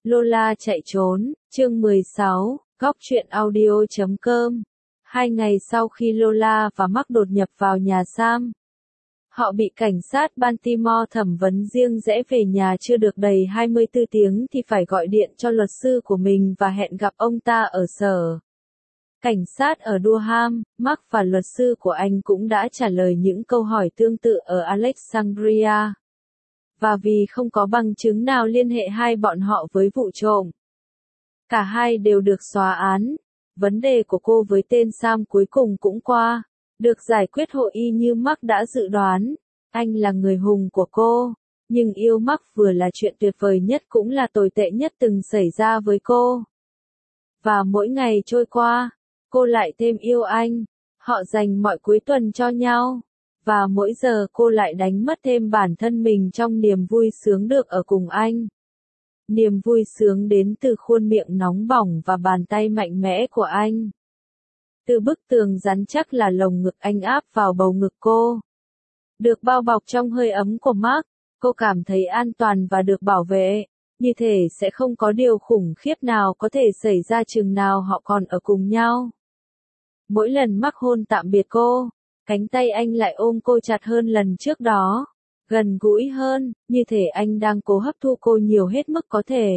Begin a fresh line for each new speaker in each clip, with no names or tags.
Lola chạy trốn, chương 16, góc truyện audio.com. 2 ngày sau khi Lola và Mark đột nhập vào nhà Sam, họ bị cảnh sát Baltimore thẩm vấn riêng rẽ về nhà chưa được đầy 24 tiếng thì phải gọi điện cho luật sư của mình và hẹn gặp ông ta ở sở cảnh sát ở Durham. Mark và luật sư của anh cũng đã trả lời những câu hỏi tương tự ở Alexandria. Và vì không có bằng chứng nào liên hệ hai bọn họ với vụ trộm, cả hai đều được xóa án. Vấn đề của cô với tên Sam cuối cùng cũng được giải quyết hội y như Mark đã dự đoán. Anh là người hùng của cô, nhưng yêu Mark vừa là chuyện tuyệt vời nhất cũng là tồi tệ nhất từng xảy ra với cô. Và mỗi ngày trôi qua, cô lại thêm yêu anh. Họ dành mọi cuối tuần cho nhau. Và mỗi giờ cô lại đánh mất thêm bản thân mình trong niềm vui sướng được ở cùng anh. Niềm vui sướng đến từ khuôn miệng nóng bỏng và bàn tay mạnh mẽ của anh. Từ bức tường rắn chắc là lồng ngực anh áp vào bầu ngực cô. Được bao bọc trong hơi ấm của Mark, cô cảm thấy an toàn và được bảo vệ. Như thể sẽ không có điều khủng khiếp nào có thể xảy ra chừng nào họ còn ở cùng nhau. Mỗi lần Mark hôn tạm biệt cô, cánh tay anh lại ôm cô chặt hơn lần trước đó, gần gũi hơn, như thể anh đang cố hấp thu cô nhiều hết mức có thể.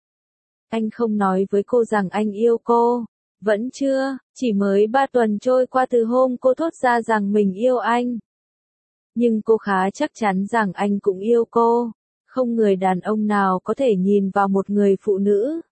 Anh không nói với cô rằng anh yêu cô, vẫn chưa, chỉ mới 3 tuần trôi qua từ hôm cô thốt ra rằng mình yêu anh. Nhưng cô khá chắc chắn rằng anh cũng yêu cô, không người đàn ông nào có thể nhìn vào một người phụ nữ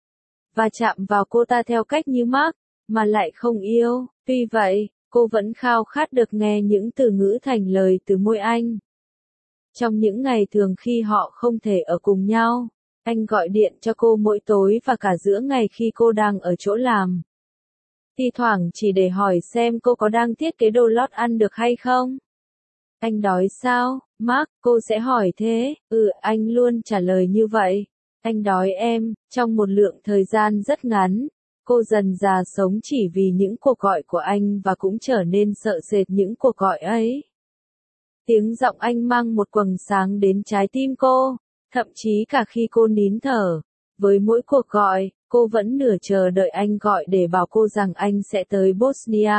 và chạm vào cô ta theo cách như Mark, mà lại không yêu. Tuy vậy, cô vẫn khao khát được nghe những từ ngữ thành lời từ môi anh. Trong những ngày thường khi họ không thể ở cùng nhau, anh gọi điện cho cô mỗi tối và cả giữa ngày khi cô đang ở chỗ làm. Thi thoảng chỉ để hỏi xem cô có đang thiết kế đồ lót ăn được hay không. Anh đói sao, Mark, cô sẽ hỏi thế. Anh luôn trả lời như vậy. Anh đói em. Trong một lượng thời gian rất ngắn, cô dần dà sống chỉ vì những cuộc gọi của anh và cũng trở nên sợ sệt những cuộc gọi ấy. Tiếng giọng anh mang một quầng sáng đến trái tim cô, thậm chí cả khi cô nín thở. Với mỗi cuộc gọi, cô vẫn nửa chờ đợi anh gọi để bảo cô rằng anh sẽ tới Bosnia,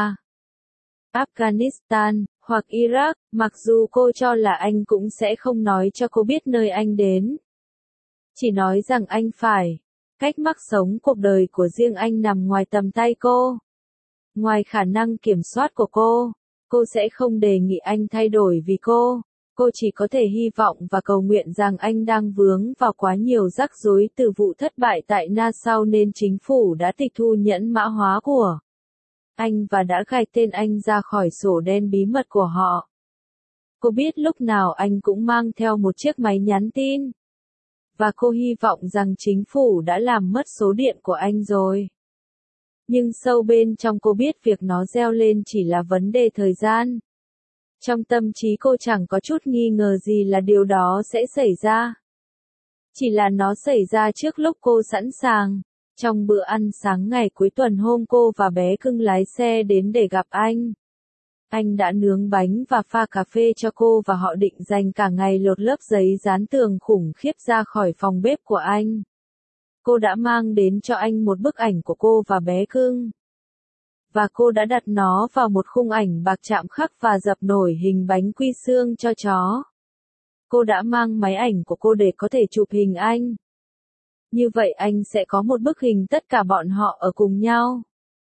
Afghanistan, hoặc Iraq, mặc dù cô cho là anh cũng sẽ không nói cho cô biết nơi anh đến. Chỉ nói rằng anh phải cách Mark sống cuộc đời của riêng anh nằm ngoài tầm tay cô. Ngoài khả năng kiểm soát của cô sẽ không đề nghị anh thay đổi vì cô chỉ có thể hy vọng và cầu nguyện rằng anh đang vướng vào quá nhiều rắc rối từ vụ thất bại tại Nassau nên chính phủ đã tịch thu nhẫn mã hóa của anh và đã gạch tên anh ra khỏi sổ đen bí mật của họ. Cô biết lúc nào anh cũng mang theo một chiếc máy nhắn tin. Và cô hy vọng rằng chính phủ đã làm mất số điện của anh rồi. Nhưng sâu bên trong cô biết việc nó reo lên chỉ là vấn đề thời gian. Trong tâm trí cô chẳng có chút nghi ngờ gì là điều đó sẽ xảy ra. Chỉ là nó xảy ra trước lúc cô sẵn sàng. Trong bữa ăn sáng ngày cuối tuần hôm cô và bé cưng lái xe đến để gặp anh đã nướng bánh và pha cà phê cho cô và họ định dành cả ngày lột lớp giấy dán tường khủng khiếp ra khỏi phòng bếp của anh. Cô đã mang đến cho anh một bức ảnh của cô và bé cưng. Và cô đã đặt nó vào một khung ảnh bạc chạm khắc và dập nổi hình bánh quy xương cho chó. Cô đã mang máy ảnh của cô để có thể chụp hình anh. Như vậy anh sẽ có một bức hình tất cả bọn họ ở cùng nhau.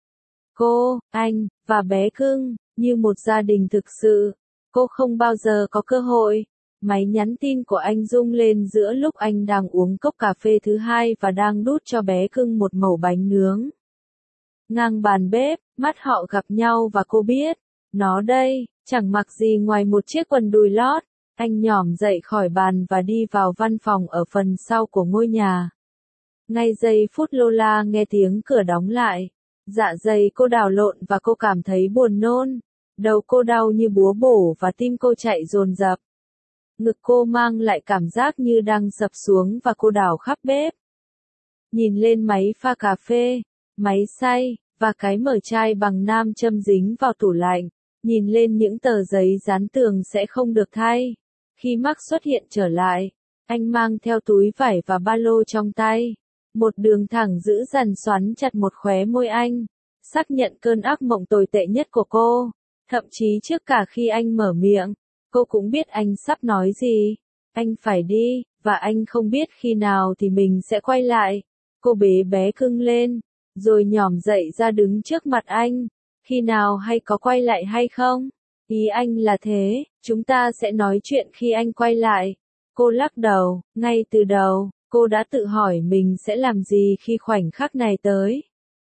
Cô, anh, và bé cưng, như một gia đình thực sự. Cô không bao giờ có cơ hội. Máy nhắn tin của anh rung lên giữa lúc anh đang uống cốc cà phê thứ hai và đang đút cho bé cưng một mẩu bánh nướng. Ngang bàn bếp, mắt họ gặp nhau và cô biết, nó đây, chẳng mặc gì ngoài một chiếc quần đùi lót. Anh nhỏm dậy khỏi bàn và đi vào văn phòng ở phần sau của ngôi nhà. Ngay giây phút Lola nghe tiếng cửa đóng lại, dạ dày cô đảo lộn và cô cảm thấy buồn nôn. Đầu cô đau như búa bổ và tim cô chạy dồn dập. Ngực cô mang lại cảm giác như đang sập xuống và cô đảo khắp bếp. Nhìn lên máy pha cà phê, máy xay, và cái mở chai bằng nam châm dính vào tủ lạnh. Nhìn lên những tờ giấy dán tường sẽ không được thay. Khi Mark xuất hiện trở lại, anh mang theo túi vải và ba lô trong tay. Một đường thẳng giữ dằn xoắn chặt một khóe môi anh, xác nhận cơn ác mộng tồi tệ nhất của cô. Thậm chí trước cả khi anh mở miệng, cô cũng biết anh sắp nói gì. Anh phải đi, và anh không biết khi nào thì mình sẽ quay lại. Cô bế bé cưng lên, rồi nhỏm dậy ra đứng trước mặt anh. Khi nào hay có quay lại hay không? Ý anh là thế, chúng ta sẽ nói chuyện khi anh quay lại. Cô lắc đầu, ngay từ đầu, cô đã tự hỏi mình sẽ làm gì khi khoảnh khắc này tới.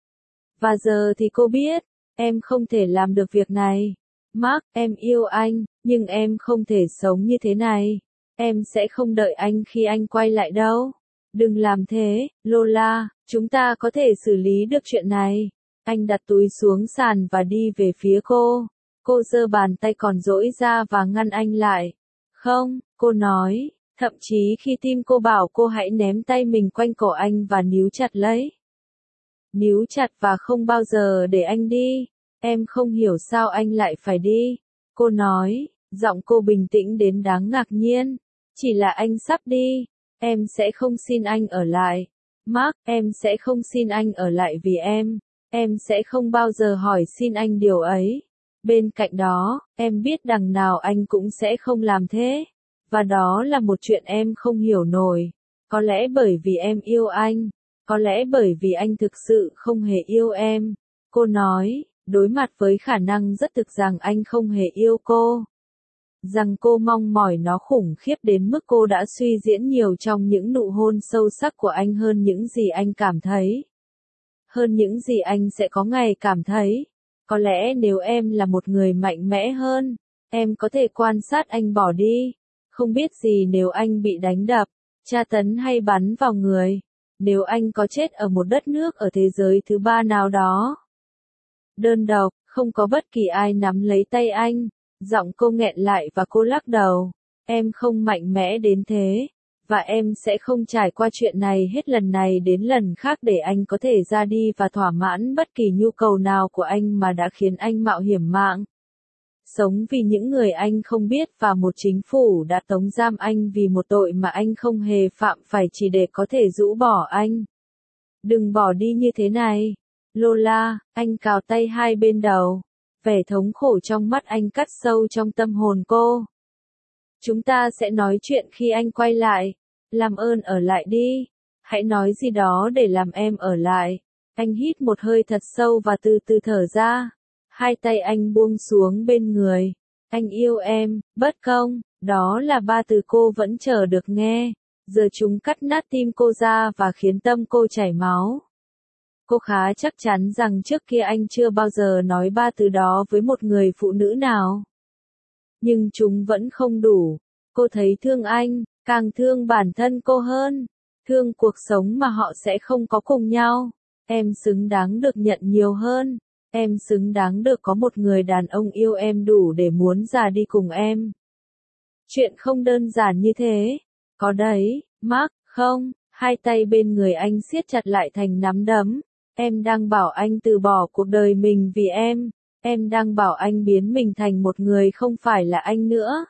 Và giờ thì cô biết, em không thể làm được việc này. Mark, em yêu anh, nhưng em không thể sống như thế này. Em sẽ không đợi anh khi anh quay lại đâu. Đừng làm thế, Lola, chúng ta có thể xử lý được chuyện này. Anh đặt túi xuống sàn và đi về phía cô. Cô giơ bàn tay còn duỗi ra và ngăn anh lại. Không, cô nói, thậm chí khi tim cô bảo cô hãy ném tay mình quanh cổ anh và níu chặt lấy. Níu chặt và không bao giờ để anh đi. Em không hiểu sao anh lại phải đi. Cô nói, giọng cô bình tĩnh đến đáng ngạc nhiên. Chỉ là anh sắp đi. Em sẽ không xin anh ở lại. Mark, em sẽ không xin anh ở lại vì em. Em sẽ không bao giờ hỏi xin anh điều ấy. Bên cạnh đó, em biết đằng nào anh cũng sẽ không làm thế. Và đó là một chuyện em không hiểu nổi. Có lẽ bởi vì em yêu anh. Có lẽ bởi vì anh thực sự không hề yêu em. Cô nói, đối mặt với khả năng rất thực rằng anh không hề yêu cô. Rằng cô mong mỏi nó khủng khiếp đến mức cô đã suy diễn nhiều trong những nụ hôn sâu sắc của anh hơn những gì anh cảm thấy. Hơn những gì anh sẽ có ngày cảm thấy. Có lẽ nếu em là một người mạnh mẽ hơn, em có thể quan sát anh bỏ đi. Không biết gì nếu anh bị đánh đập, tra tấn hay bắn vào người. Nếu anh có chết ở một đất nước ở thế giới thứ ba nào đó. Đơn độc, không có bất kỳ ai nắm lấy tay anh. Giọng cô nghẹn lại và cô lắc đầu. Em không mạnh mẽ đến thế. Và em sẽ không trải qua chuyện này hết lần này đến lần khác để anh có thể ra đi và thỏa mãn bất kỳ nhu cầu nào của anh mà đã khiến anh mạo hiểm mạng. Sống vì những người anh không biết và một chính phủ đã tống giam anh vì một tội mà anh không hề phạm phải chỉ để có thể rũ bỏ anh. Đừng bỏ đi như thế này. Lola, anh cào tay hai bên đầu. Vẻ thống khổ trong mắt anh cắt sâu trong tâm hồn cô. Chúng ta sẽ nói chuyện khi anh quay lại. Làm ơn ở lại đi. Hãy nói gì đó để làm em ở lại. Anh hít một hơi thật sâu và từ từ thở ra. Hai tay anh buông xuống bên người. Anh yêu em, bất công. Đó là ba từ cô vẫn chờ được nghe. Giờ chúng cắt nát tim cô ra và khiến tâm cô chảy máu. Cô khá chắc chắn rằng trước kia anh chưa bao giờ nói ba từ đó với một người phụ nữ nào. Nhưng chúng vẫn không đủ. Cô thấy thương anh, càng thương bản thân cô hơn. Thương cuộc sống mà họ sẽ không có cùng nhau. Em xứng đáng được nhận nhiều hơn. Em xứng đáng được có một người đàn ông yêu em đủ để muốn già đi cùng em. Chuyện không đơn giản như thế. Có đấy, Mark, không? Hai tay bên người anh siết chặt lại thành nắm đấm. Em đang bảo anh từ bỏ cuộc đời mình vì em. Em đang bảo anh biến mình thành một người không phải là anh nữa.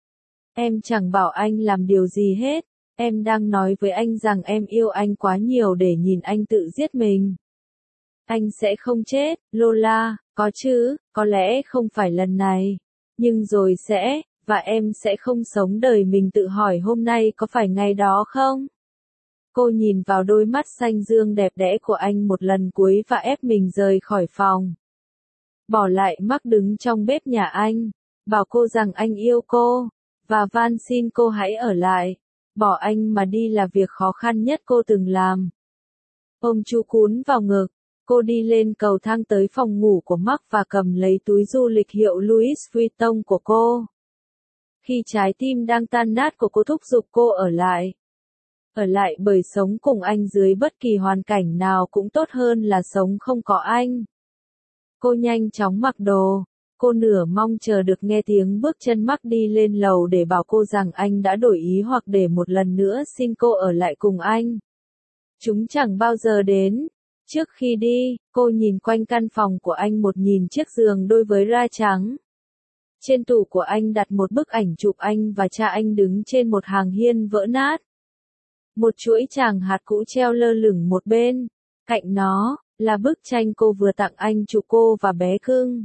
Em chẳng bảo anh làm điều gì hết. Em đang nói với anh rằng em yêu anh quá nhiều để nhìn anh tự giết mình. Anh sẽ không chết, Lola, có chứ, có lẽ không phải lần này. Nhưng rồi sẽ, và em sẽ không sống đời mình tự hỏi hôm nay có phải ngày đó không? Cô nhìn vào đôi mắt xanh dương đẹp đẽ của anh một lần cuối và ép mình rời khỏi phòng. Bỏ lại Mark đứng trong bếp nhà anh, bảo cô rằng anh yêu cô, và van xin cô hãy ở lại. Bỏ anh mà đi là việc khó khăn nhất cô từng làm. Ôm chú cún vào ngực, cô đi lên cầu thang tới phòng ngủ của Mark và cầm lấy túi du lịch hiệu Louis Vuitton của cô. Khi trái tim đang tan nát của cô thúc giục cô ở lại. Ở lại bởi sống cùng anh dưới bất kỳ hoàn cảnh nào cũng tốt hơn là sống không có anh. Cô nhanh chóng mặc đồ. Cô nửa mong chờ được nghe tiếng bước chân Mark đi lên lầu để bảo cô rằng anh đã đổi ý hoặc để một lần nữa xin cô ở lại cùng anh. Chúng chẳng bao giờ đến. Trước khi đi, cô nhìn quanh căn phòng của anh một nhìn chiếc giường đôi với ra trắng. Trên tủ của anh đặt một bức ảnh chụp anh và cha anh đứng trên một hàng hiên vỡ nát. Một chuỗi tràng hạt cũ treo lơ lửng một bên, cạnh nó là bức tranh cô vừa tặng anh chụp cô và bé cưng.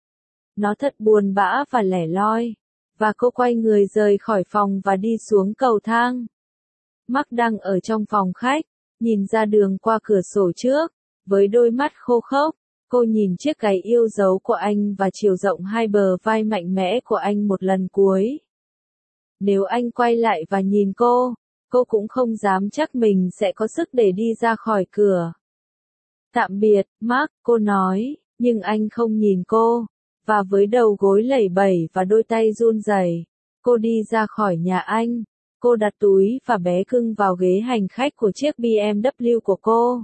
Nó thật buồn bã và lẻ loi, và cô quay người rời khỏi phòng và đi xuống cầu thang. Mark đang ở trong phòng khách, nhìn ra đường qua cửa sổ trước, với đôi mắt khô khốc. Cô nhìn chiếc váy yêu dấu của anh và chiều rộng hai bờ vai mạnh mẽ của anh một lần cuối. Nếu anh quay lại và nhìn cô cũng không dám chắc mình sẽ có sức để đi ra khỏi cửa. Tạm biệt, Mark, cô nói, nhưng anh không nhìn cô, và với đầu gối lẩy bẩy và đôi tay run rẩy, cô đi ra khỏi nhà anh. Cô đặt túi và bé cưng vào ghế hành khách của chiếc BMW của cô.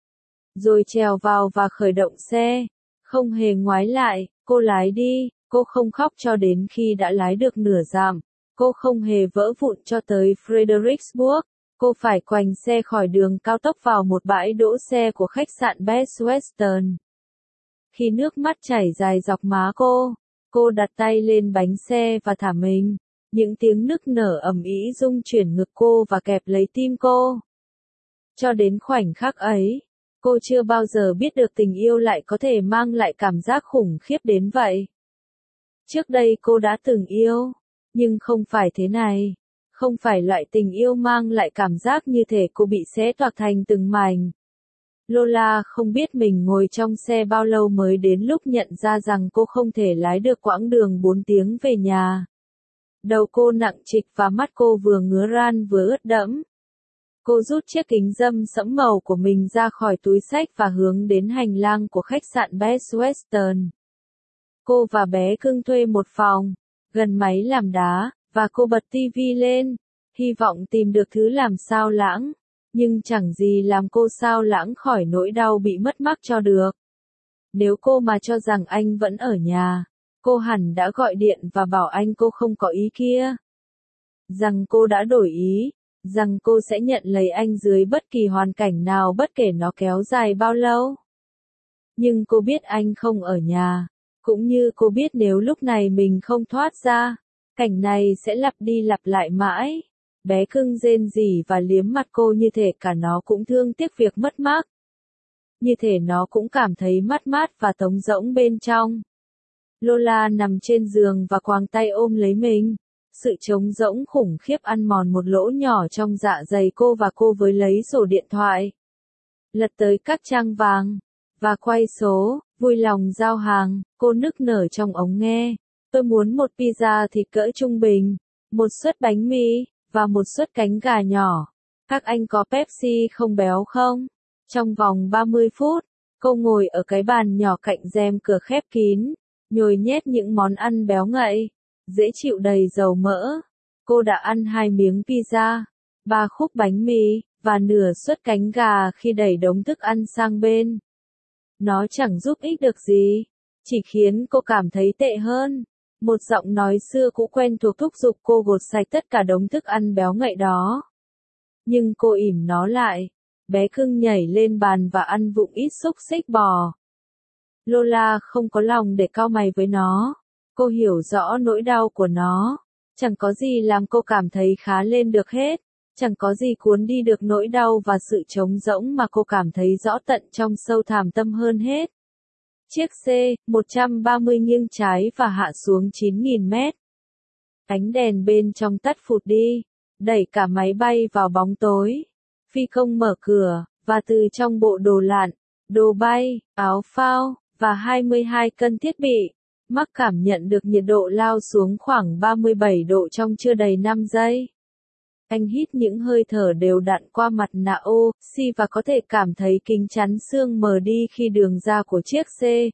Rồi trèo vào và khởi động xe. Không hề ngoái lại, cô lái đi, cô không khóc cho đến khi đã lái được nửa dặm. Cô không hề vỡ vụn cho tới Fredericksburg. Cô phải quành xe khỏi đường cao tốc vào một bãi đỗ xe của khách sạn Best Western. Khi nước mắt chảy dài dọc má cô đặt tay lên bánh xe và thả mình. Những tiếng nức nở ầm ĩ rung chuyển ngực cô và kẹp lấy tim cô. Cho đến khoảnh khắc ấy, cô chưa bao giờ biết được tình yêu lại có thể mang lại cảm giác khủng khiếp đến vậy. Trước đây cô đã từng yêu, nhưng không phải thế này. Không phải loại tình yêu mang lại cảm giác như thể cô bị xé toạc thành từng mảnh. Lola không biết mình ngồi trong xe bao lâu mới đến lúc nhận ra rằng cô không thể lái được quãng đường 4 tiếng về nhà. Đầu cô nặng trịch và mắt cô vừa ngứa ran vừa ướt đẫm. Cô rút chiếc kính râm sẫm màu của mình ra khỏi túi xách và hướng đến hành lang của khách sạn Best Western. Cô và bé cưng thuê một phòng, gần máy làm đá, và cô bật tivi lên, hy vọng tìm được thứ làm xao lãng. Nhưng chẳng gì làm cô xao lãng khỏi nỗi đau bị mất Mark cho được. Nếu cô mà cho rằng anh vẫn ở nhà, cô hẳn đã gọi điện và bảo anh cô không có ý kia. Rằng cô đã đổi ý, rằng cô sẽ nhận lấy anh dưới bất kỳ hoàn cảnh nào bất kể nó kéo dài bao lâu. Nhưng cô biết anh không ở nhà, cũng như cô biết nếu lúc này mình không thoát ra, cảnh này sẽ lặp đi lặp lại mãi. Bé cưng rên rỉ và liếm mặt cô như thể cả nó cũng thương tiếc việc mất Mark. Như thể nó cũng cảm thấy mất mát và trống rỗng bên trong. Lola nằm trên giường và quàng tay ôm lấy mình. Sự trống rỗng khủng khiếp ăn mòn một lỗ nhỏ trong dạ dày cô và cô với lấy sổ điện thoại. Lật tới các trang vàng, và quay số, vui lòng giao hàng, cô nức nở trong ống nghe. Tôi muốn một pizza thịt cỡ trung bình, một suất bánh mì, và một suất cánh gà nhỏ. Các anh có Pepsi không béo không? Trong vòng 30 phút, cô ngồi ở cái bàn nhỏ cạnh rèm cửa khép kín, nhồi nhét những món ăn béo ngậy, dễ chịu đầy dầu mỡ. Cô đã ăn 2 miếng pizza, 3 khúc bánh mì, và nửa suất cánh gà khi đẩy đống thức ăn sang bên. Nó chẳng giúp ích được gì, chỉ khiến cô cảm thấy tệ hơn. Một giọng nói xưa cũ quen thuộc thúc giục cô gột sạch tất cả đống thức ăn béo ngậy đó. Nhưng cô ỉm nó lại. Bé cưng nhảy lên bàn và ăn vụng ít xúc xích bò. Lola không có lòng để cau mày với nó. Cô hiểu rõ nỗi đau của nó. Chẳng có gì làm cô cảm thấy khá lên được hết. Chẳng có gì cuốn đi được nỗi đau và sự trống rỗng mà cô cảm thấy rõ tận trong sâu thẳm tâm hơn hết. Chiếc C-130 nghiêng trái và hạ xuống 9.000 mét. Ánh đèn bên trong tắt phụt đi, đẩy cả máy bay vào bóng tối. Phi công mở cửa, và từ trong bộ đồ lặn, đồ bay, áo phao, và 22 cân thiết bị, Mark cảm nhận được nhiệt độ lao xuống khoảng 37 độ trong chưa đầy 5 giây. Anh hít những hơi thở đều đặn qua mặt nạ oxy và có thể cảm thấy kính chắn xương mờ đi khi đường ra của chiếc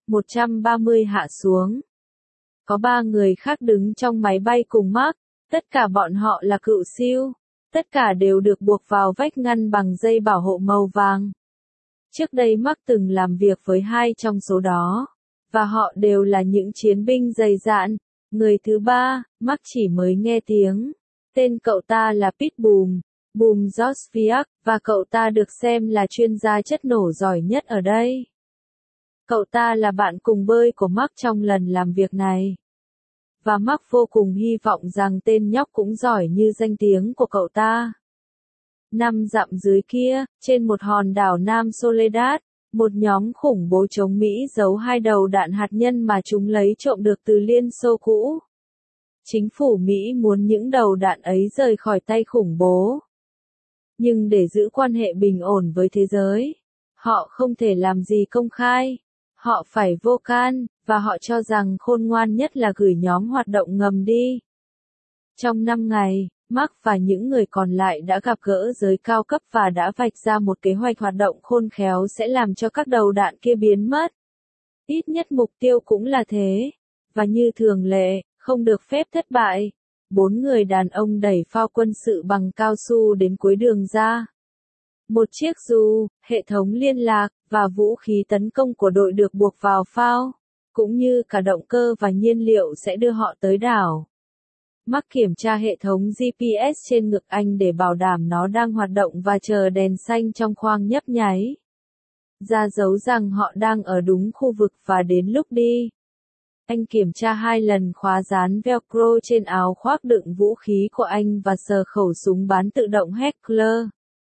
C-130 hạ xuống. Có 3 người khác đứng trong máy bay cùng Mark, tất cả bọn họ là cựu SEAL, tất cả đều được buộc vào vách ngăn bằng dây bảo hộ màu vàng. Trước đây Mark từng làm việc với 2 trong số đó, và họ đều là những chiến binh dày dạn. Người thứ 3, Mark chỉ mới nghe tiếng. Tên cậu ta là Pitbull, Boom Josviak, và cậu ta được xem là chuyên gia chất nổ giỏi nhất ở đây. Cậu ta là bạn cùng bơi của Mark trong lần làm việc này. Và Mark vô cùng hy vọng rằng tên nhóc cũng giỏi như danh tiếng của cậu ta. 5 dặm dưới kia, trên một hòn đảo Nam Soledad, một nhóm khủng bố chống Mỹ giấu 2 đầu đạn hạt nhân mà chúng lấy trộm được từ Liên Xô cũ. Chính phủ Mỹ muốn những đầu đạn ấy rời khỏi tay khủng bố. Nhưng để giữ quan hệ bình ổn với thế giới, họ không thể làm gì công khai. Họ phải vô can, và họ cho rằng khôn ngoan nhất là gửi nhóm hoạt động ngầm đi. Trong 5 ngày, Mark và những người còn lại đã gặp gỡ giới cao cấp và đã vạch ra một kế hoạch hoạt động khôn khéo sẽ làm cho các đầu đạn kia biến mất. Ít nhất mục tiêu cũng là thế. Và như thường lệ, không được phép thất bại. 4 người đàn ông đẩy phao quân sự bằng cao su đến cuối đường ra. Một chiếc dù, hệ thống liên lạc, và vũ khí tấn công của đội được buộc vào phao, cũng như cả động cơ và nhiên liệu sẽ đưa họ tới đảo. Mark kiểm tra hệ thống GPS trên ngực anh để bảo đảm nó đang hoạt động và chờ đèn xanh trong khoang nhấp nháy. Ra dấu rằng họ đang ở đúng khu vực và đến lúc đi. Anh kiểm tra 2 lần khóa dán Velcro trên áo khoác đựng vũ khí của anh và sờ khẩu súng bán tự động Heckler.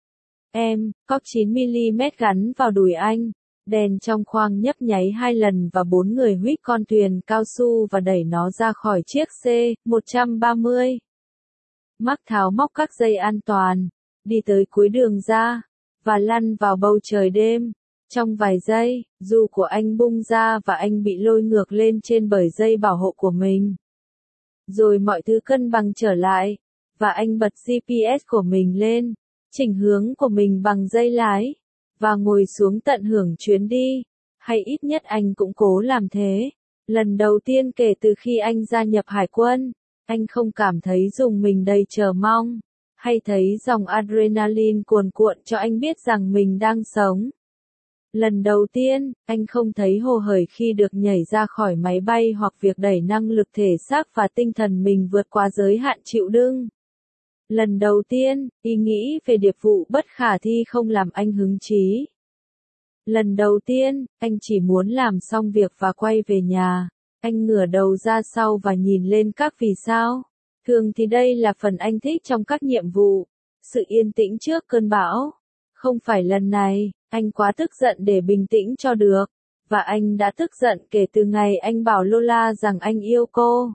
Cóc 9mm gắn vào đùi anh. Đèn trong khoang nhấp nháy 2 lần và 4 người huých con thuyền cao su và đẩy nó ra khỏi chiếc C-130. Mark tháo móc các dây an toàn, đi tới cuối đường ra, và lăn vào bầu trời đêm. Trong vài giây, dù của anh bung ra và anh bị lôi ngược lên trên bởi dây bảo hộ của mình. Rồi mọi thứ cân bằng trở lại, và anh bật GPS của mình lên, chỉnh hướng của mình bằng dây lái, và ngồi xuống tận hưởng chuyến đi. Hay ít nhất anh cũng cố làm thế. Lần đầu tiên kể từ khi anh gia nhập hải quân, anh không cảm thấy dùng mình đầy chờ mong, hay thấy dòng adrenaline cuồn cuộn cho anh biết rằng mình đang sống. Lần đầu tiên, anh không thấy hồ hởi khi được nhảy ra khỏi máy bay hoặc việc đẩy năng lực thể xác và tinh thần mình vượt qua giới hạn chịu đựng. Lần đầu tiên, ý nghĩ về điệp vụ bất khả thi không làm anh hứng chí. Lần đầu tiên, anh chỉ muốn làm xong việc và quay về nhà. Anh ngửa đầu ra sau và nhìn lên các vì sao. Thường thì đây là phần anh thích trong các nhiệm vụ. Sự yên tĩnh trước cơn bão. Không phải lần này, anh quá tức giận để bình tĩnh cho được. Và anh đã tức giận kể từ ngày anh bảo Lola rằng anh yêu cô.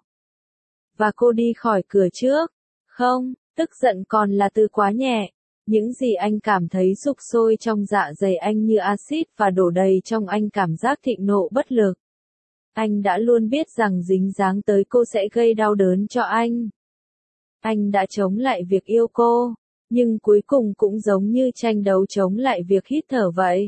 Và cô đi khỏi cửa trước. Không, tức giận còn là từ quá nhẹ. Những gì anh cảm thấy sục sôi trong dạ dày anh như axit và đổ đầy trong anh cảm giác thịnh nộ bất lực. Anh đã luôn biết rằng dính dáng tới cô sẽ gây đau đớn cho anh. Anh đã chống lại việc yêu cô, nhưng cuối cùng cũng giống như tranh đấu chống lại việc hít thở vậy.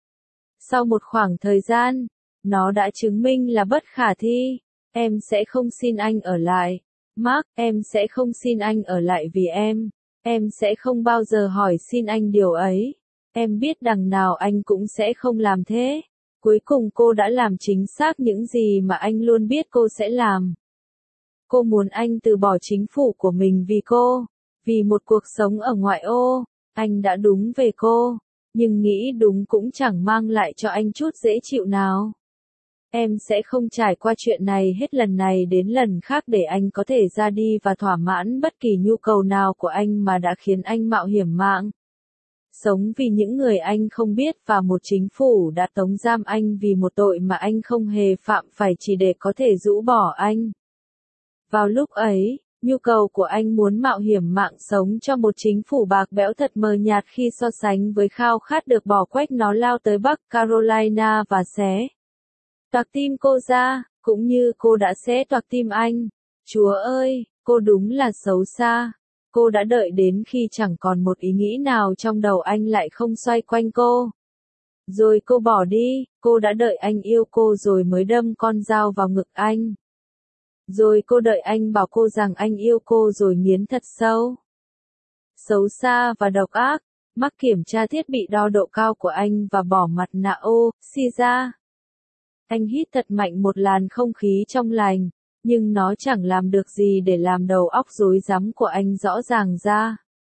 Sau một khoảng thời gian, nó đã chứng minh là bất khả thi. Em sẽ không xin anh ở lại. Mark, em sẽ không xin anh ở lại vì em sẽ không bao giờ hỏi xin anh điều ấy. Em biết đằng nào anh cũng sẽ không làm thế. Cuối cùng cô đã làm chính xác những gì mà anh luôn biết cô sẽ làm. Cô muốn anh từ bỏ chính phủ của mình vì cô, vì một cuộc sống ở ngoại ô. Anh đã đúng về cô, nhưng nghĩ đúng cũng chẳng mang lại cho anh chút dễ chịu nào. Em sẽ không trải qua chuyện này hết lần này đến lần khác để anh có thể ra đi và thỏa mãn bất kỳ nhu cầu nào của anh mà đã khiến anh mạo hiểm mạng. Sống vì những người anh không biết và một chính phủ đã tống giam anh vì một tội mà anh không hề phạm phải chỉ để có thể rũ bỏ anh. Vào lúc ấy, nhu cầu của anh muốn mạo hiểm mạng sống cho một chính phủ bạc bẽo thật mờ nhạt khi so sánh với khao khát được bỏ quách nó lao tới Bắc Carolina và xé toạc tim cô ra, cũng như cô đã xé toạc tim anh. Chúa ơi, cô đúng là xấu xa. Cô đã đợi đến khi chẳng còn một ý nghĩ nào trong đầu anh lại không xoay quanh cô. Rồi cô bỏ đi, cô đã đợi anh yêu cô rồi mới đâm con dao vào ngực anh. Rồi cô đợi anh bảo cô rằng anh yêu cô rồi nghiến thật sâu. Xấu xa và độc ác. Mark kiểm tra thiết bị đo độ cao của anh và bỏ mặt nạ oxy ra. Anh hít thật mạnh một làn không khí trong lành, nhưng nó chẳng làm được gì để làm đầu óc rối rắm của anh rõ ràng ra.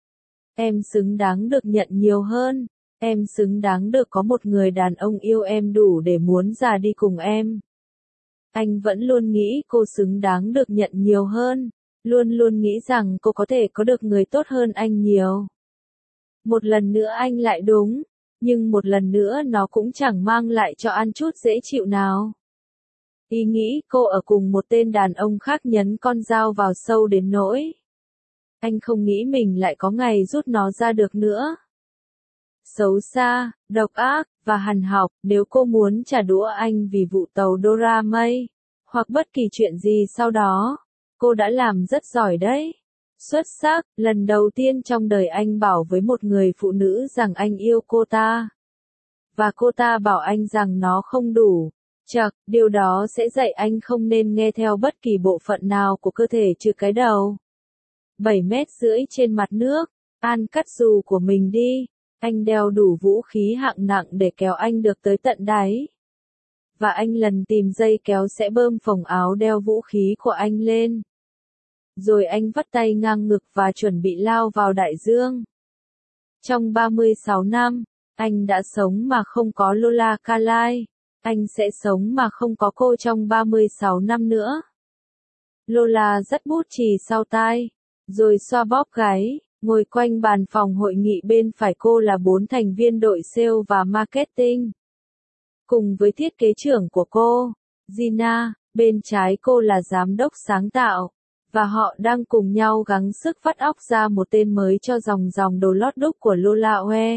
Em xứng đáng được nhận nhiều hơn. Em xứng đáng được có một người đàn ông yêu em đủ để muốn ra đi cùng em. Anh vẫn luôn nghĩ cô xứng đáng được nhận nhiều hơn. Luôn luôn nghĩ rằng cô có thể có được người tốt hơn anh nhiều. Một lần nữa anh lại đúng, nhưng một lần nữa nó cũng chẳng mang lại cho anh chút dễ chịu nào. Ý nghĩ cô ở cùng một tên đàn ông khác nhấn con dao vào sâu đến nỗi anh không nghĩ mình lại có ngày rút nó ra được nữa. Xấu xa, độc ác, và hằn học, nếu cô muốn trả đũa anh vì vụ tàu Dora May, hoặc bất kỳ chuyện gì sau đó, cô đã làm rất giỏi đấy. Xuất sắc, lần đầu tiên trong đời anh bảo với một người phụ nữ rằng anh yêu cô ta. Và cô ta bảo anh rằng nó không đủ. Chậc, điều đó sẽ dạy anh không nên nghe theo bất kỳ bộ phận nào của cơ thể trừ cái đầu. 7,5 mét trên mặt nước, An cắt dù của mình đi. Anh đeo đủ vũ khí hạng nặng để kéo anh được tới tận đáy. Và anh lần tìm dây kéo sẽ bơm phồng áo đeo vũ khí của anh lên. Rồi anh vắt tay ngang ngực và chuẩn bị lao vào đại dương. Trong 36 năm, anh đã sống mà không có Lola Carlyle. Anh sẽ sống mà không có cô trong 36 năm nữa. Lola dắt bút chì sau tai, rồi xoa bóp gáy. Ngồi quanh bàn phòng hội nghị bên phải cô là 4 thành viên đội sale và marketing. Cùng với thiết kế trưởng của cô, Gina, bên trái cô là giám đốc sáng tạo. Và họ đang cùng nhau gắng sức vắt óc ra một tên mới cho dòng đồ lót đúc của Lola Oe.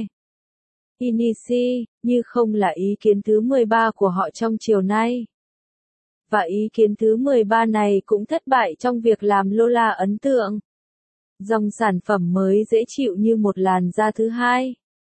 Inici, như không là ý kiến thứ 13 của họ trong chiều nay. Và ý kiến thứ 13 này cũng thất bại trong việc làm Lola ấn tượng. Dòng sản phẩm mới dễ chịu như một làn da thứ hai.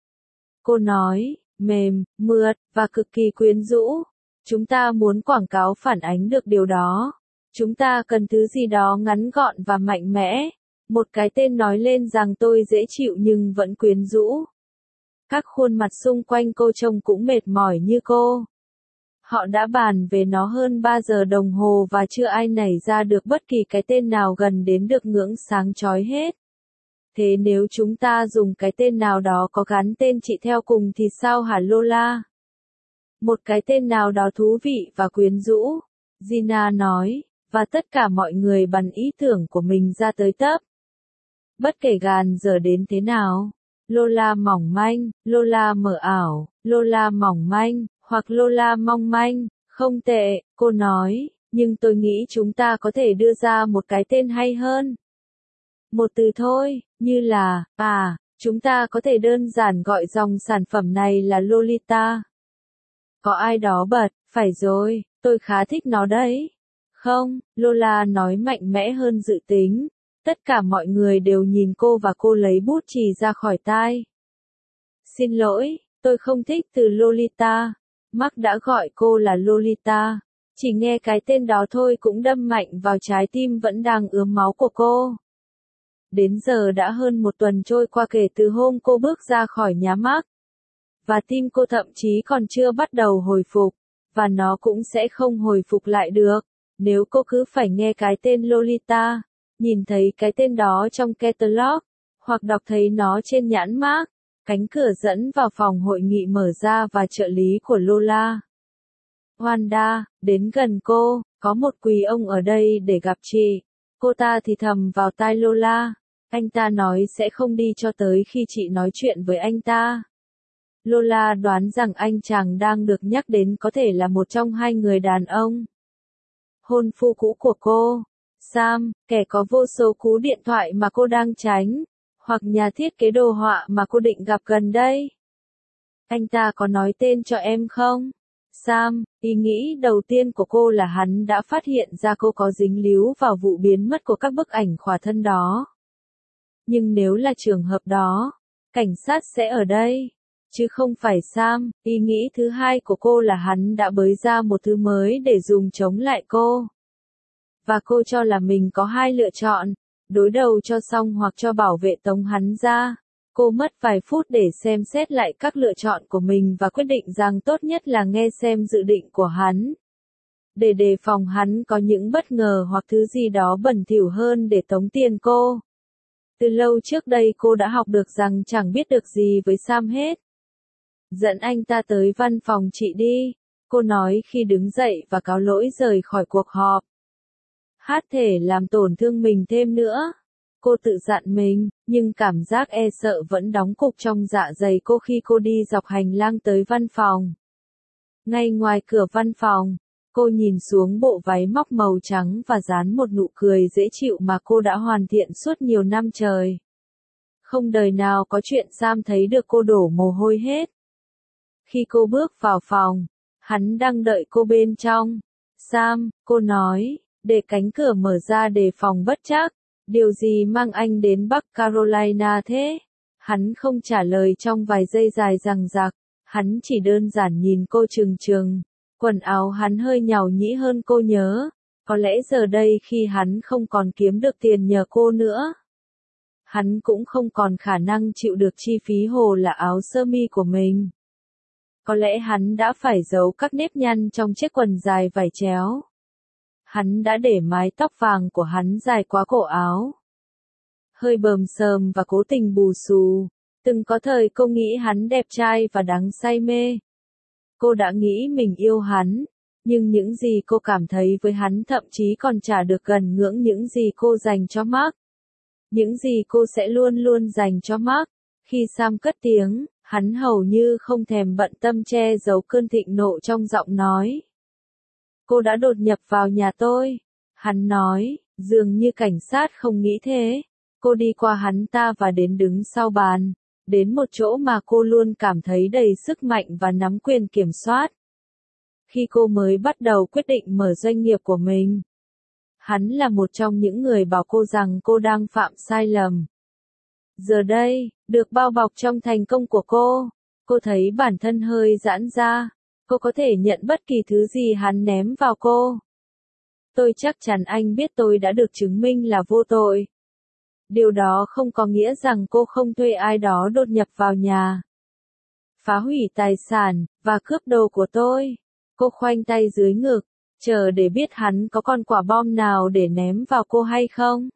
Cô nói, mềm, mượt, và cực kỳ quyến rũ. Chúng ta muốn quảng cáo phản ánh được điều đó. Chúng ta cần thứ gì đó ngắn gọn và mạnh mẽ. Một cái tên nói lên rằng tôi dễ chịu nhưng vẫn quyến rũ. Các khuôn mặt xung quanh cô trông cũng mệt mỏi như cô. Họ đã bàn về nó hơn 3 giờ đồng hồ và chưa ai nảy ra được bất kỳ cái tên nào gần đến được ngưỡng sáng chói hết. Thế nếu chúng ta dùng cái tên nào đó có gắn tên chị theo cùng thì sao hả Lola? Một cái tên nào đó thú vị và quyến rũ, Gina nói, và tất cả mọi người bắn ý tưởng của mình ra tới tấp. Bất kể gàn giờ đến thế nào, Lola mỏng manh, Lola mờ ảo, Lola mỏng manh, hoặc Lola mong manh, không tệ, cô nói, nhưng tôi nghĩ chúng ta có thể đưa ra một cái tên hay hơn. Một từ thôi, như là, chúng ta có thể đơn giản gọi dòng sản phẩm này là Lolita. Có ai đó bật, phải rồi, tôi khá thích nó đấy. Không, Lola nói mạnh mẽ hơn dự tính. Tất cả mọi người đều nhìn cô và cô lấy bút chì ra khỏi tai. Xin lỗi, tôi không thích từ Lolita. Mark đã gọi cô là Lolita. Chỉ nghe cái tên đó thôi cũng đâm mạnh vào trái tim vẫn đang ướm máu của cô. Đến giờ đã hơn 1 tuần trôi qua kể từ hôm cô bước ra khỏi nhà Mark. Và tim cô thậm chí còn chưa bắt đầu hồi phục. Và nó cũng sẽ không hồi phục lại được. Nếu cô cứ phải nghe cái tên Lolita, nhìn thấy cái tên đó trong catalog, hoặc đọc thấy nó trên nhãn mác, cánh cửa dẫn vào phòng hội nghị mở ra và trợ lý của Lola, Wanda, đến gần cô, có một quý ông ở đây để gặp chị. Cô ta thì thầm vào tai Lola, anh ta nói sẽ không đi cho tới khi chị nói chuyện với anh ta. Lola đoán rằng anh chàng đang được nhắc đến có thể là một trong hai người đàn ông hôn phu cũ của cô, Sam, kẻ có vô số cú điện thoại mà cô đang tránh, hoặc nhà thiết kế đồ họa mà cô định gặp gần đây. Anh ta có nói tên cho em không? Sam, ý nghĩ đầu tiên của cô là hắn đã phát hiện ra cô có dính líu vào vụ biến mất của các bức ảnh khỏa thân đó. Nhưng nếu là trường hợp đó, cảnh sát sẽ ở đây. Chứ không phải Sam, ý nghĩ thứ hai của cô là hắn đã bới ra một thứ mới để dùng chống lại cô. Và cô cho là mình có hai lựa chọn, đối đầu cho xong hoặc cho bảo vệ tống hắn ra. Cô mất vài phút để xem xét lại các lựa chọn của mình và quyết định rằng tốt nhất là nghe xem dự định của hắn. Để đề phòng hắn có những bất ngờ hoặc thứ gì đó bẩn thỉu hơn để tống tiền cô. Từ lâu trước đây cô đã học được rằng chẳng biết được gì với Sam hết. Dẫn anh ta tới văn phòng chị đi, cô nói khi đứng dậy và cáo lỗi rời khỏi cuộc họp. Hát thể làm tổn thương mình thêm nữa. Cô tự dặn mình, nhưng cảm giác e sợ vẫn đóng cục trong dạ dày cô khi cô đi dọc hành lang tới văn phòng. Ngay ngoài cửa văn phòng, cô nhìn xuống bộ váy móc màu trắng và dán một nụ cười dễ chịu mà cô đã hoàn thiện suốt nhiều năm trời. Không đời nào có chuyện Sam thấy được cô đổ mồ hôi hết. Khi cô bước vào phòng, hắn đang đợi cô bên trong. Sam, cô nói, để cánh cửa mở ra đề phòng bất trắc. Điều gì mang anh đến Bắc Carolina thế? Hắn không trả lời trong vài giây dài dằng dặc. Hắn chỉ đơn giản nhìn cô trừng trừng. Quần áo hắn hơi nhàu nhĩ hơn cô nhớ. Có lẽ giờ đây khi hắn không còn kiếm được tiền nhờ cô nữa, hắn cũng không còn khả năng chịu được chi phí hồ là áo sơ mi của mình. Có lẽ hắn đã phải giấu các nếp nhăn trong chiếc quần dài vải chéo. Hắn đã để mái tóc vàng của hắn dài quá cổ áo. Hơi bờm sờm và cố tình bù xù. Từng có thời cô nghĩ hắn đẹp trai và đáng say mê. Cô đã nghĩ mình yêu hắn. Nhưng những gì cô cảm thấy với hắn thậm chí còn chả được gần ngưỡng những gì cô dành cho Mark. Những gì cô sẽ luôn luôn dành cho Mark. Khi Sam cất tiếng, hắn hầu như không thèm bận tâm che giấu cơn thịnh nộ trong giọng nói. Cô đã đột nhập vào nhà tôi. Hắn nói, dường như cảnh sát không nghĩ thế. Cô đi qua hắn ta và đến đứng sau bàn. Đến một chỗ mà cô luôn cảm thấy đầy sức mạnh và nắm quyền kiểm soát. Khi cô mới bắt đầu quyết định mở doanh nghiệp của mình, hắn là một trong những người bảo cô rằng cô đang phạm sai lầm. Giờ đây, được bao bọc trong thành công của cô thấy bản thân hơi giãn ra. Cô có thể nhận bất kỳ thứ gì hắn ném vào cô. Tôi chắc chắn anh biết tôi đã được chứng minh là vô tội. Điều đó không có nghĩa rằng cô không thuê ai đó đột nhập vào nhà, phá hủy tài sản, và cướp đồ của tôi. Cô khoanh tay dưới ngực, chờ để biết hắn có con quả bom nào để ném vào cô hay không.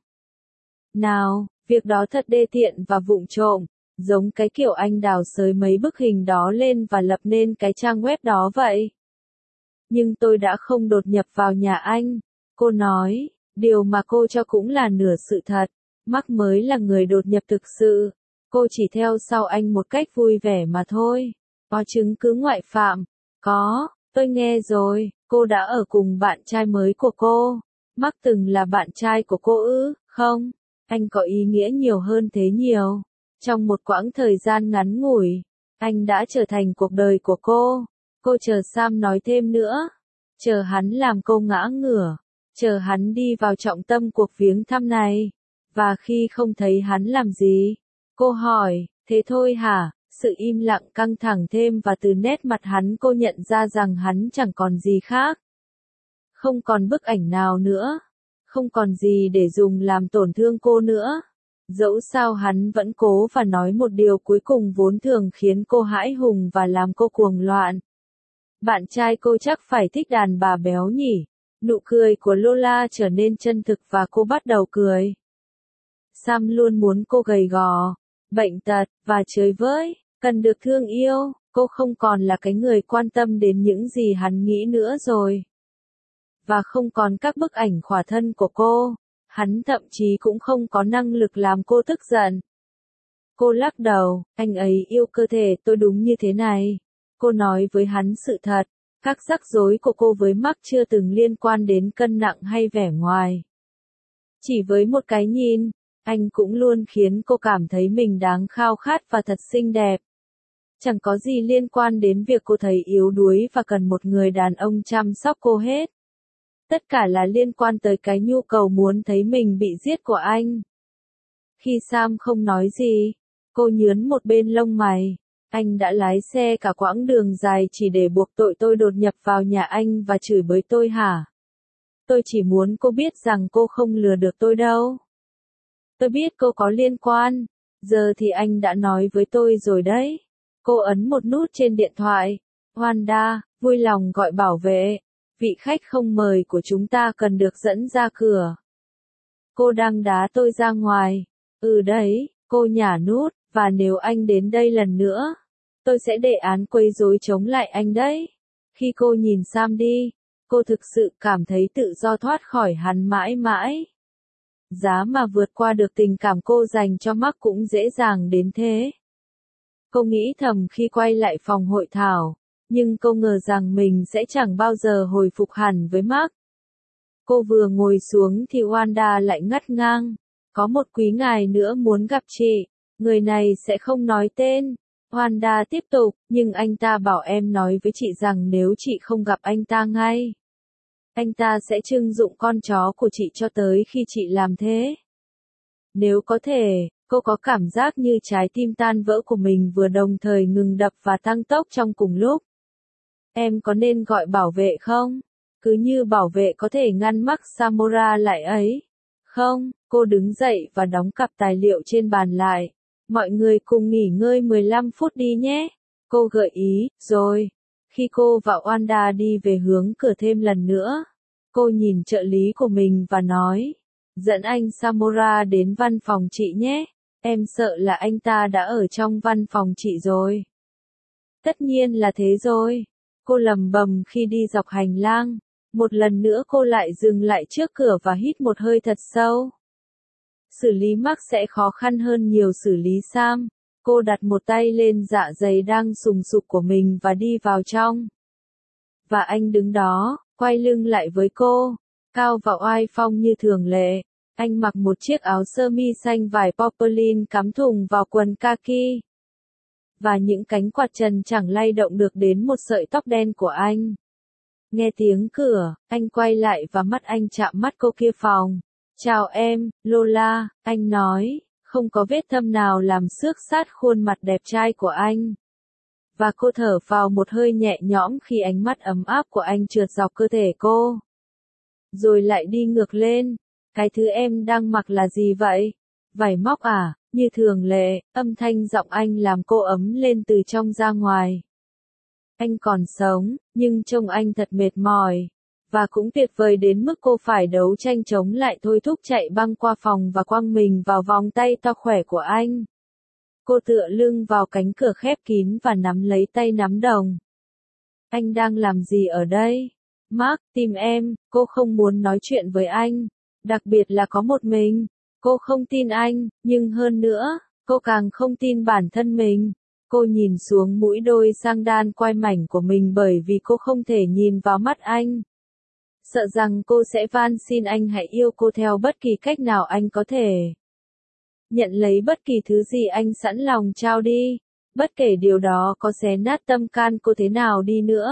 Nào, việc đó thật đê tiện và vụng trộm, giống cái kiểu anh đào xới mấy bức hình đó lên và lập nên cái trang web đó vậy. Nhưng tôi đã không đột nhập vào nhà anh, cô nói, điều mà cô cho cũng là nửa sự thật. Mark mới là người đột nhập thực sự. Cô chỉ theo sau anh một cách vui vẻ mà thôi. Có chứng cứ ngoại phạm? Có, tôi nghe rồi, cô đã ở cùng bạn trai mới của cô. Mark từng là bạn trai của cô ư? Không, anh có ý nghĩa nhiều hơn thế nhiều. Trong một quãng thời gian ngắn ngủi, anh đã trở thành cuộc đời của cô. Cô chờ Sam nói thêm nữa. Chờ hắn làm cô ngã ngửa. Chờ hắn đi vào trọng tâm cuộc viếng thăm này. Và khi không thấy hắn làm gì, cô hỏi, thế thôi hả? Sự im lặng căng thẳng thêm và từ nét mặt hắn cô nhận ra rằng hắn chẳng còn gì khác. Không còn bức ảnh nào nữa. Không còn gì để dùng làm tổn thương cô nữa. Dẫu sao hắn vẫn cố và nói một điều cuối cùng vốn thường khiến cô hãi hùng và làm cô cuồng loạn. Bạn trai cô chắc phải thích đàn bà béo nhỉ? Nụ cười của Lola trở nên chân thực và cô bắt đầu cười. Sam luôn muốn cô gầy gò, bệnh tật, và chơi với, cần được thương yêu. Cô không còn là cái người quan tâm đến những gì hắn nghĩ nữa rồi. Và không còn các bức ảnh khỏa thân của cô. Hắn thậm chí cũng không có năng lực làm cô tức giận. Cô lắc đầu, anh ấy yêu cơ thể tôi đúng như thế này. Cô nói với hắn sự thật. Các rắc rối của cô với Mark chưa từng liên quan đến cân nặng hay vẻ ngoài. Chỉ với một cái nhìn, anh cũng luôn khiến cô cảm thấy mình đáng khao khát và thật xinh đẹp. Chẳng có gì liên quan đến việc cô thấy yếu đuối và cần một người đàn ông chăm sóc cô hết. Tất cả là liên quan tới cái nhu cầu muốn thấy mình bị giết của anh. Khi Sam không nói gì, cô nhướn một bên lông mày. Anh đã lái xe cả quãng đường dài chỉ để buộc tội tôi đột nhập vào nhà anh và chửi bới tôi hả? Tôi chỉ muốn cô biết rằng cô không lừa được tôi đâu. Tôi biết cô có liên quan. Giờ thì anh đã nói với tôi rồi đấy. Cô ấn một nút trên điện thoại. Wanda, vui lòng gọi bảo vệ. Vị khách không mời của chúng ta cần được dẫn ra cửa. Cô đang đá tôi ra ngoài. Ừ đấy, cô nhả nút, và nếu anh đến đây lần nữa, tôi sẽ đề án quấy rối chống lại anh đấy. Khi cô nhìn Sam đi, cô thực sự cảm thấy tự do thoát khỏi hắn mãi mãi. giá mà vượt qua được tình cảm cô dành cho Mark cũng dễ dàng đến thế. Cô nghĩ thầm khi quay lại phòng hội thảo, nhưng cô ngờ rằng mình sẽ chẳng bao giờ hồi phục hẳn với Mark. Cô vừa ngồi xuống thì Wanda lại ngắt ngang. Có một quý ngài nữa muốn gặp chị, người này sẽ không nói tên. Wanda tiếp tục, nhưng anh ta bảo em nói với chị rằng nếu chị không gặp anh ta ngay, anh ta sẽ trưng dụng con chó của chị cho tới khi chị làm thế. Nếu có thể, cô có cảm giác như trái tim tan vỡ của mình vừa đồng thời ngừng đập và tăng tốc trong cùng lúc. Em có nên gọi bảo vệ không? Cứ như bảo vệ có thể ngăn Mark Samora lại ấy. Không, cô đứng dậy và đóng cặp tài liệu trên bàn lại. Mọi người cùng nghỉ ngơi 15 phút đi nhé. Cô gợi ý, rồi. Khi cô và Wanda đi về hướng cửa thêm lần nữa, cô nhìn trợ lý của mình và nói, dẫn anh Samora đến văn phòng chị nhé. Em sợ là anh ta đã ở trong văn phòng chị rồi. Tất nhiên là thế rồi. Cô lẩm bẩm khi đi dọc hành lang. Một lần nữa cô lại dừng lại trước cửa và hít một hơi thật sâu. Xử lý Mark sẽ khó khăn hơn nhiều xử lý Sam. Cô đặt một tay lên dạ dày đang sùng sục của mình và đi vào trong. Và anh đứng đó, quay lưng lại với cô, cao và oai phong như thường lệ. Anh mặc một chiếc áo sơ mi xanh vải poplin cắm thùng vào quần kaki. Và những cánh quạt trần chẳng lay động được đến một sợi tóc đen của anh. Nghe tiếng cửa, anh quay lại và mắt anh chạm mắt cô kia phòng. Chào em, Lola, anh nói, không có vết thâm nào làm xước sát khuôn mặt đẹp trai của anh. Và cô thở vào một hơi nhẹ nhõm khi ánh mắt ấm áp của anh trượt dọc cơ thể cô. Rồi lại đi ngược lên. Cái thứ em đang mặc là gì vậy? Vải móc à? Như thường lệ, âm thanh giọng anh làm cô ấm lên từ trong ra ngoài. Anh còn sống, nhưng trông anh thật mệt mỏi. Và cũng tuyệt vời đến mức cô phải đấu tranh chống lại thôi thúc chạy băng qua phòng và quăng mình vào vòng tay to khỏe của anh. Cô tựa lưng vào cánh cửa khép kín và nắm lấy tay nắm đồng. Anh đang làm gì ở đây? Mark, tìm em, cô không muốn nói chuyện với anh. Đặc biệt là có một mình. Cô không tin anh, nhưng hơn nữa, cô càng không tin bản thân mình. Cô nhìn xuống mũi đôi sang đan quai mảnh của mình bởi vì cô không thể nhìn vào mắt anh. Sợ rằng cô sẽ van xin anh hãy yêu cô theo bất kỳ cách nào anh có thể. Nhận lấy bất kỳ thứ gì anh sẵn lòng trao đi. Bất kể điều đó có xé nát tâm can cô thế nào đi nữa.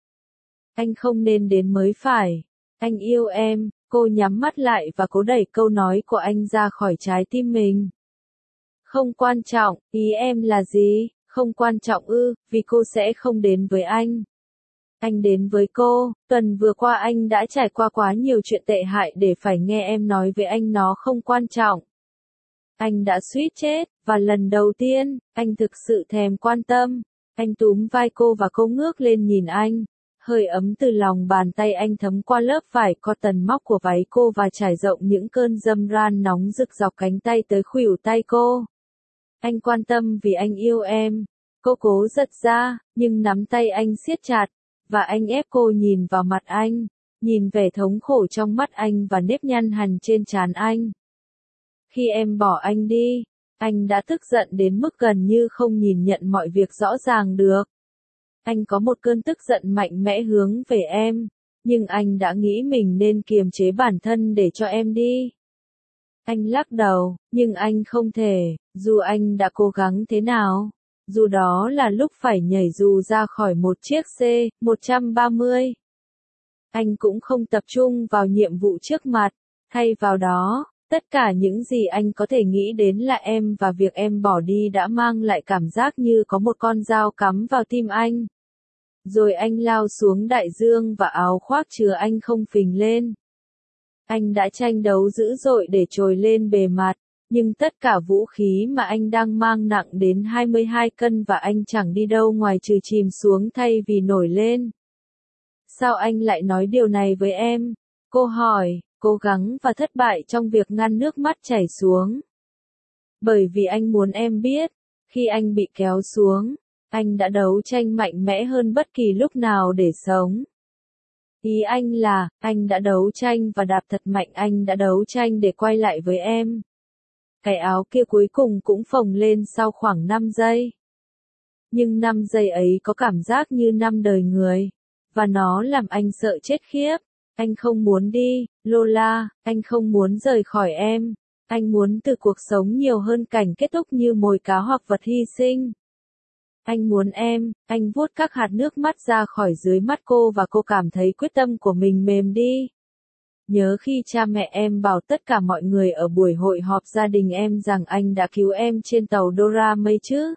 Anh không nên đến mới phải. Anh yêu em. Cô nhắm mắt lại và cố đẩy câu nói của anh ra khỏi trái tim mình. Không quan trọng, ý em là gì? Không quan trọng ư, vì cô sẽ không đến với anh. Anh đến với cô, tuần vừa qua anh đã trải qua quá nhiều chuyện tệ hại để phải nghe em nói với anh nó không quan trọng. Anh đã suýt chết, và lần đầu tiên, anh thực sự thèm quan tâm. Anh túm vai cô và cô ngước lên nhìn anh. Hơi ấm từ lòng bàn tay anh thấm qua lớp vải cotton móc của váy cô và trải rộng những cơn dâm ran nóng rực dọc cánh tay tới khuỷu tay cô. Anh quan tâm vì anh yêu em. Cô cố giật ra, nhưng nắm tay anh siết chặt, và anh ép cô nhìn vào mặt anh, nhìn vẻ thống khổ trong mắt anh và nếp nhăn hằn trên trán anh. Khi em bỏ anh đi, anh đã tức giận đến mức gần như không nhìn nhận mọi việc rõ ràng được. Anh có một cơn tức giận mạnh mẽ hướng về em, nhưng anh đã nghĩ mình nên kiềm chế bản thân để cho em đi. Anh lắc đầu, nhưng anh không thể, dù anh đã cố gắng thế nào. Dù đó là lúc phải nhảy dù ra khỏi một chiếc C-130. Anh cũng không tập trung vào nhiệm vụ trước mặt, thay vào đó, tất cả những gì anh có thể nghĩ đến là em và việc em bỏ đi đã mang lại cảm giác như có một con dao cắm vào tim anh. Rồi anh lao xuống đại dương và áo khoác chứa anh không phình lên. Anh đã tranh đấu dữ dội để trồi lên bề mặt, nhưng tất cả vũ khí mà anh đang mang nặng đến 22 cân và anh chẳng đi đâu ngoài trừ chìm xuống thay vì nổi lên. Sao anh lại nói điều này với em? Cô hỏi, cố gắng và thất bại trong việc ngăn nước mắt chảy xuống. Bởi vì anh muốn em biết, khi anh bị kéo xuống, anh đã đấu tranh mạnh mẽ hơn bất kỳ lúc nào để sống. Ý anh là, anh đã đấu tranh và đạp thật mạnh, anh đã đấu tranh để quay lại với em. Cái áo kia cuối cùng cũng phồng lên sau khoảng 5 giây. Nhưng 5 giây ấy có cảm giác như 5 đời người. Và nó làm anh sợ chết khiếp. Anh không muốn đi, Lola, anh không muốn rời khỏi em. Anh muốn từ cuộc sống nhiều hơn cảnh kết thúc như mồi cá hoặc vật hy sinh. Anh muốn em, anh vuốt các hạt nước mắt ra khỏi dưới mắt cô và cô cảm thấy quyết tâm của mình mềm đi. Nhớ khi cha mẹ em bảo tất cả mọi người ở buổi hội họp gia đình em rằng anh đã cứu em trên tàu Dora May chứ?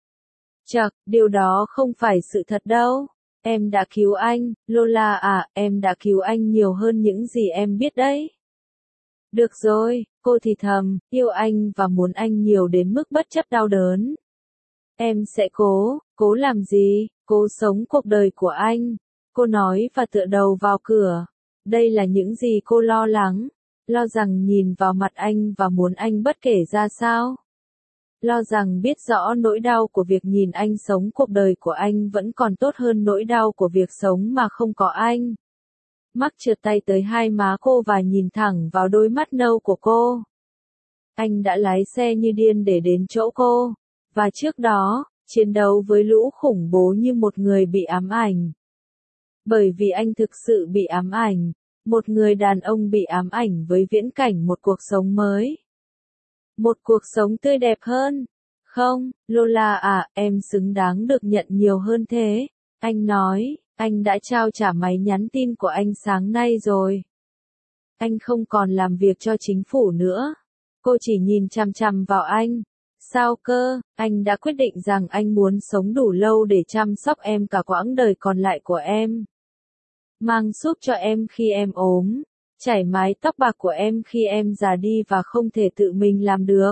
Chậc, điều đó không phải sự thật đâu. Em đã cứu anh, Lola à, em đã cứu anh nhiều hơn những gì em biết đấy. Được rồi, cô thì thầm, yêu anh và muốn anh nhiều đến mức bất chấp đau đớn. Em sẽ cố làm gì, cố sống cuộc đời của anh. Cô nói và tựa đầu vào cửa. Đây là những gì cô lo lắng. Lo rằng nhìn vào mặt anh và muốn anh bất kể ra sao. Lo rằng biết rõ nỗi đau của việc nhìn anh sống cuộc đời của anh vẫn còn tốt hơn nỗi đau của việc sống mà không có anh. Mark trượt tay tới hai má cô và nhìn thẳng vào đôi mắt nâu của cô. Anh đã lái xe như điên để đến chỗ cô. Và trước đó, chiến đấu với lũ khủng bố như một người bị ám ảnh. Bởi vì anh thực sự bị ám ảnh. Một người đàn ông bị ám ảnh với viễn cảnh một cuộc sống mới. Một cuộc sống tươi đẹp hơn. Không, Lola à, em xứng đáng được nhận nhiều hơn thế. Anh nói, anh đã trao trả máy nhắn tin của anh sáng nay rồi. Anh không còn làm việc cho chính phủ nữa. Cô chỉ nhìn chằm chằm vào anh. Sao cơ, anh đã quyết định rằng anh muốn sống đủ lâu để chăm sóc em cả quãng đời còn lại của em. Mang súp cho em khi em ốm. Chải mái tóc bạc của em khi em già đi và không thể tự mình làm được.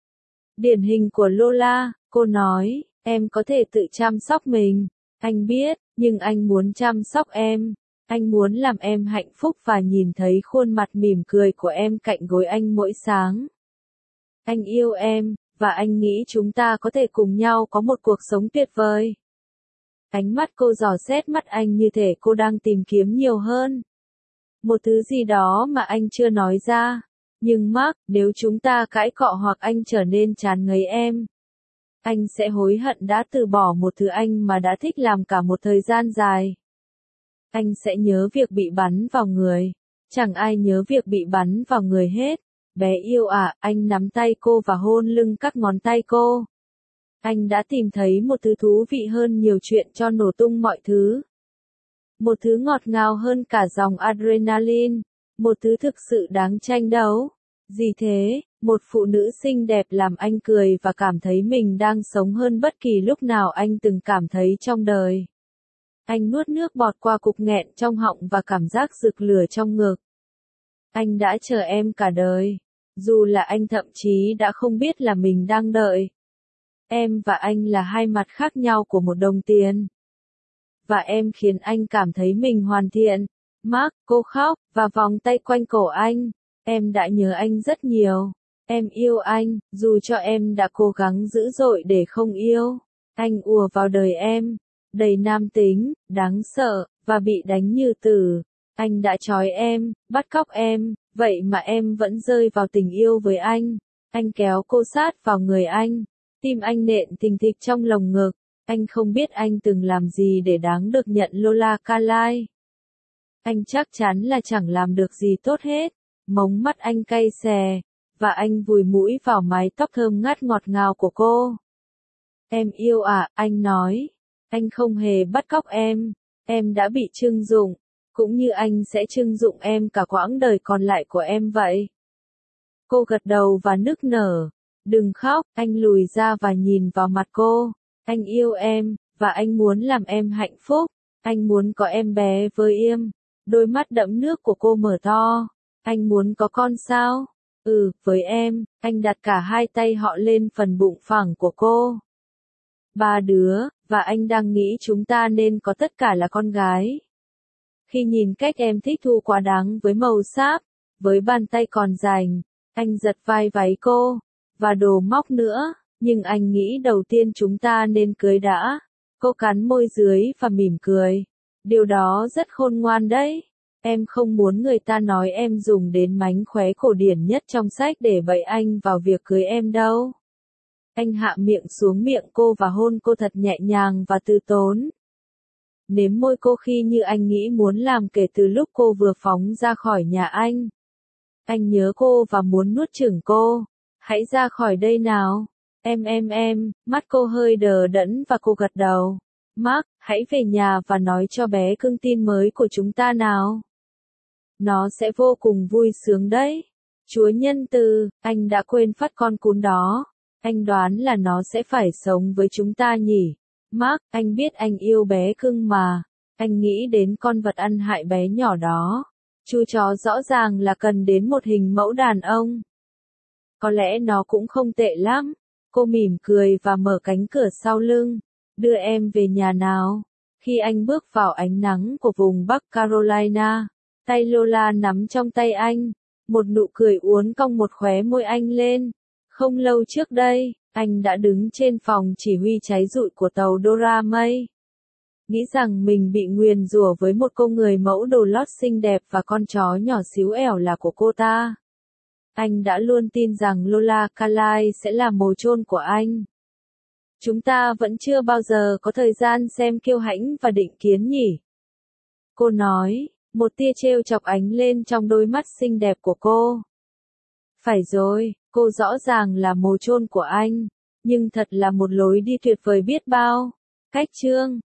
Điển hình của Lola, cô nói, em có thể tự chăm sóc mình. Anh biết, nhưng anh muốn chăm sóc em. Anh muốn làm em hạnh phúc và nhìn thấy khuôn mặt mỉm cười của em cạnh gối anh mỗi sáng. Anh yêu em, và anh nghĩ chúng ta có thể cùng nhau có một cuộc sống tuyệt vời. Ánh mắt cô dò xét mắt anh như thể cô đang tìm kiếm nhiều hơn. Một thứ gì đó mà anh chưa nói ra. Nhưng Mark, nếu chúng ta cãi cọ hoặc anh trở nên chán ngấy em, anh sẽ hối hận đã từ bỏ một thứ anh mà đã thích làm cả một thời gian dài. Anh sẽ nhớ việc bị bắn vào người. Chẳng ai nhớ việc bị bắn vào người hết. Bé yêu à, anh nắm tay cô và hôn lưng các ngón tay cô. Anh đã tìm thấy một thứ thú vị hơn nhiều chuyện cho nổ tung mọi thứ. Một thứ ngọt ngào hơn cả dòng adrenaline. Một thứ thực sự đáng tranh đấu. Gì thế, một phụ nữ xinh đẹp làm anh cười và cảm thấy mình đang sống hơn bất kỳ lúc nào anh từng cảm thấy trong đời. Anh nuốt nước bọt qua cục nghẹn trong họng và cảm giác rực lửa trong ngực. Anh đã chờ em cả đời. Dù là anh thậm chí đã không biết là mình đang đợi. Em và anh là hai mặt khác nhau của một đồng tiền. Và em khiến anh cảm thấy mình hoàn thiện. Mark, cô khóc, và vòng tay quanh cổ anh. Em đã nhớ anh rất nhiều. Em yêu anh, dù cho em đã cố gắng dữ dội để không yêu. Anh ùa vào đời em, đầy nam tính, đáng sợ, và bị đánh như tử. Anh đã trói em, bắt cóc em, vậy mà em vẫn rơi vào tình yêu với anh. Anh kéo cô sát vào người anh. Tim anh nện thình thịch trong lồng ngực. Anh không biết anh từng làm gì để đáng được nhận Lola Carlyle. Anh chắc chắn là chẳng làm được gì tốt hết. Mống mắt anh cay xè, và anh vùi mũi vào mái tóc thơm ngát ngọt ngào của cô. Em yêu à, anh nói. Anh không hề bắt cóc em. Em đã bị trưng dụng, cũng như anh sẽ trưng dụng em cả quãng đời còn lại của em vậy. Cô gật đầu và nức nở. Đừng khóc, anh lùi ra và nhìn vào mặt cô. Anh yêu em, và anh muốn làm em hạnh phúc. Anh muốn có em bé với em. Đôi mắt đẫm nước của cô mở to. Anh muốn có con sao? Với em. Anh đặt cả hai tay họ lên phần bụng phẳng của cô. 3 đứa, và anh đang nghĩ chúng ta nên có tất cả là con gái. Khi nhìn cách em thích thú quá đáng với màu sáp, với bàn tay còn rành, anh giật vai váy cô, và đồ móc nữa, nhưng anh nghĩ đầu tiên chúng ta nên cưới đã. Cô cắn môi dưới và mỉm cười. Điều đó rất khôn ngoan đấy. Em không muốn người ta nói em dùng đến mánh khóe cổ điển nhất trong sách để bẫy anh vào việc cưới em đâu. Anh hạ miệng xuống miệng cô và hôn cô thật nhẹ nhàng và từ tốn. Nếm môi cô khi như anh nghĩ muốn làm kể từ lúc cô vừa phóng ra khỏi nhà anh. Anh nhớ cô và muốn nuốt chửng cô. Hãy ra khỏi đây nào. Em, mắt cô hơi đờ đẫn và cô gật đầu. Mark, hãy về nhà và nói cho bé cưng tin mới của chúng ta nào. Nó sẽ vô cùng vui sướng đấy. Chúa nhân từ, anh đã quên phát con cún đó. Anh đoán là nó sẽ phải sống với chúng ta nhỉ. Mark, anh biết anh yêu bé cưng mà. Anh nghĩ đến con vật ăn hại bé nhỏ đó. Chú chó rõ ràng là cần đến một hình mẫu đàn ông. Có lẽ nó cũng không tệ lắm. Cô mỉm cười và mở cánh cửa sau lưng. Đưa em về nhà nào. Khi anh bước vào ánh nắng của vùng Bắc Carolina, tay Lola nắm trong tay anh. Một nụ cười uốn cong một khóe môi anh lên. Không lâu trước đây, anh đã đứng trên phòng chỉ huy cháy rụi của tàu Dora May. Nghĩ rằng mình bị nguyền rủa với một cô người mẫu đồ lót xinh đẹp và con chó nhỏ xíu ẻo là của cô ta. Anh đã luôn tin rằng Lola Carlyle sẽ là mồ chôn của anh. Chúng ta vẫn chưa bao giờ có thời gian xem kiêu hãnh và định kiến nhỉ? Cô nói, một tia trêu chọc ánh lên trong đôi mắt xinh đẹp của cô. Phải rồi, cô rõ ràng là mồ chôn của anh, nhưng thật là một lối đi tuyệt vời biết bao. Cách chương